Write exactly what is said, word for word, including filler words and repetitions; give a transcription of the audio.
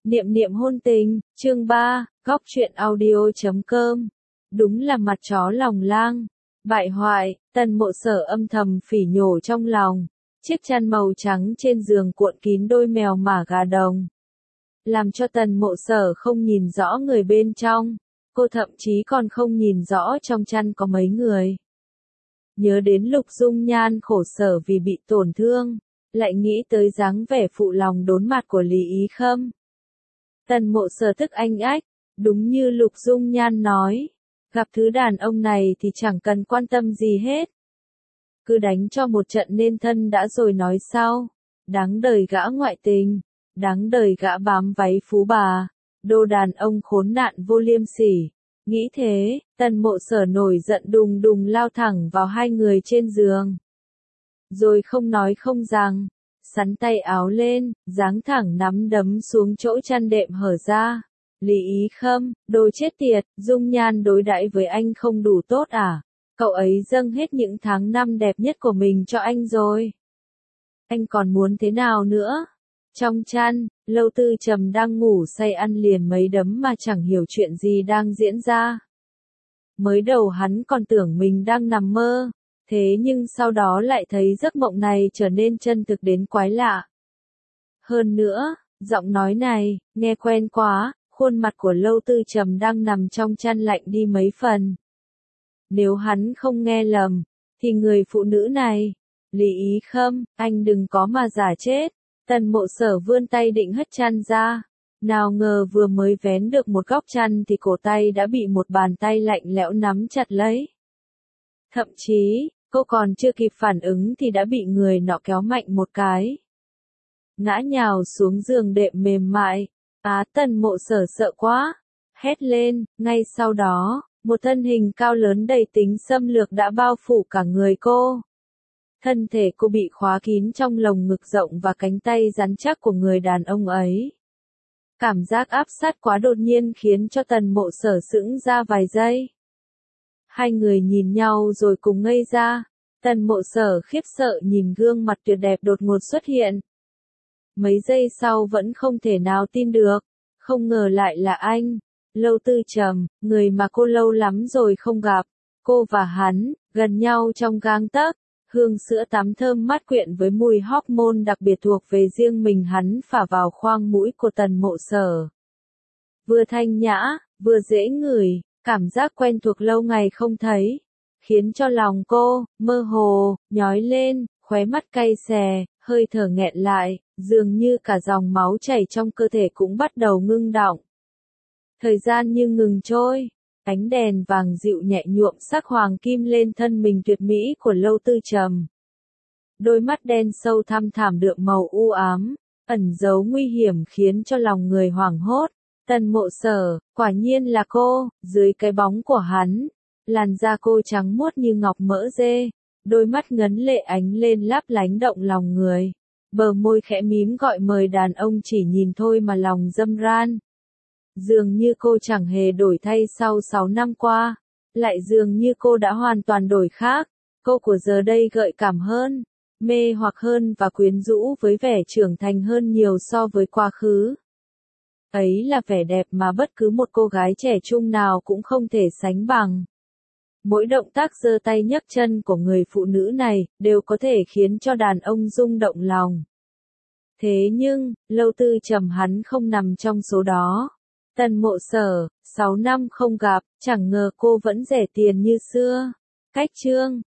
Niệm niệm hôn tình, chương ba, góc truyện audio chấm com. Đúng là mặt chó lòng lang. Bại hoại, Tần Mộ Sở âm thầm phỉ nhổ trong lòng. Chiếc chăn màu trắng trên giường cuộn kín đôi mèo mả gà đồng. Làm cho Tần Mộ Sở không nhìn rõ người bên trong. Cô thậm chí còn không nhìn rõ trong chăn có mấy người. Nhớ đến Lục Dung Nhan khổ sở vì bị tổn thương. Lại nghĩ tới dáng vẻ phụ lòng đốn mặt của Lý Ý Khâm. Tần Mộ Sở tức anh ách, đúng như Lục Dung Nhan nói, gặp thứ đàn ông này thì chẳng cần quan tâm gì hết. Cứ đánh cho một trận nên thân đã rồi nói sau, đáng đời gã ngoại tình, đáng đời gã bám váy phú bà, đồ đàn ông khốn nạn vô liêm sỉ. Nghĩ thế, Tần Mộ Sở nổi giận đùng đùng lao thẳng vào hai người trên giường. Rồi không nói không rằng, sắn tay áo lên, giáng thẳng nắm đấm xuống chỗ chăn đệm hở ra. Lý Ý Khâm, đồ chết tiệt, Dung Nhan đối đãi với anh không đủ tốt à? Cậu ấy dâng hết những tháng năm đẹp nhất của mình cho anh rồi. Anh còn muốn thế nào nữa? Trong chăn, Lâu Tư Trầm đang ngủ say ăn liền mấy đấm mà chẳng hiểu chuyện gì đang diễn ra. Mới đầu hắn còn tưởng mình đang nằm mơ. Thế nhưng sau đó lại thấy giấc mộng này trở nên chân thực đến quái lạ. Hơn nữa, giọng nói này, nghe quen quá, khuôn mặt của Lâu Tư Trầm đang nằm trong chăn lạnh đi mấy phần. Nếu hắn không nghe lầm, thì người phụ nữ này, Lý Ý Khâm, anh đừng có mà giả chết. Tần Mộ Sở vươn tay định hất chăn ra. Nào ngờ vừa mới vén được một góc chăn thì cổ tay đã bị một bàn tay lạnh lẽo nắm chặt lấy. Thậm chí, cô còn chưa kịp phản ứng thì đã bị người nọ kéo mạnh một cái. Ngã nhào xuống giường đệm mềm mại. Á Tần Mộ Sở sợ quá. Hét lên, ngay sau đó, một thân hình cao lớn đầy tính xâm lược đã bao phủ cả người cô. Thân thể cô bị khóa kín trong lồng ngực rộng và cánh tay rắn chắc của người đàn ông ấy. Cảm giác áp sát quá đột nhiên khiến cho Tần Mộ Sở sững ra vài giây. Hai người nhìn nhau rồi cùng ngây ra. Tần Mộ Sở khiếp sợ nhìn gương mặt tuyệt đẹp đột ngột xuất hiện. Mấy giây sau vẫn không thể nào tin được. Không ngờ lại là anh. Lâu Tư Trầm, người mà cô lâu lắm rồi không gặp. Cô và hắn, gần nhau trong gang tấc. Hương sữa tắm thơm mát quyện với mùi hormone đặc biệt thuộc về riêng mình hắn phả vào khoang mũi của Tần Mộ Sở. Vừa thanh nhã, vừa dễ ngửi. Cảm giác quen thuộc lâu ngày không thấy, khiến cho lòng cô, mơ hồ, nhói lên, khóe mắt cay xè, hơi thở nghẹn lại, dường như cả dòng máu chảy trong cơ thể cũng bắt đầu ngưng đọng. Thời gian như ngừng trôi, ánh đèn vàng dịu nhẹ nhuộm sắc hoàng kim lên thân mình tuyệt mỹ của Lâu Tư Trầm. Đôi mắt đen sâu thăm thẳm đượm màu u ám, ẩn giấu nguy hiểm khiến cho lòng người hoảng hốt. Tần Mộ Sở, quả nhiên là cô, dưới cái bóng của hắn, làn da cô trắng muốt như ngọc mỡ dê, đôi mắt ngấn lệ ánh lên lấp lánh động lòng người, bờ môi khẽ mím gọi mời đàn ông chỉ nhìn thôi mà lòng râm ran. Dường như cô chẳng hề đổi thay sau sáu năm qua, lại dường như cô đã hoàn toàn đổi khác, cô của giờ đây gợi cảm hơn, mê hoặc hơn và quyến rũ với vẻ trưởng thành hơn nhiều so với quá khứ. Ấy là vẻ đẹp mà bất cứ một cô gái trẻ trung nào cũng không thể sánh bằng. Mỗi động tác giơ tay nhấc chân của người phụ nữ này đều có thể khiến cho đàn ông rung động lòng. Thế nhưng, Lâu Tư Trầm hắn không nằm trong số đó. Tần Mộ Sở, sáu năm không gặp, chẳng ngờ cô vẫn rẻ tiền như xưa. Cách chương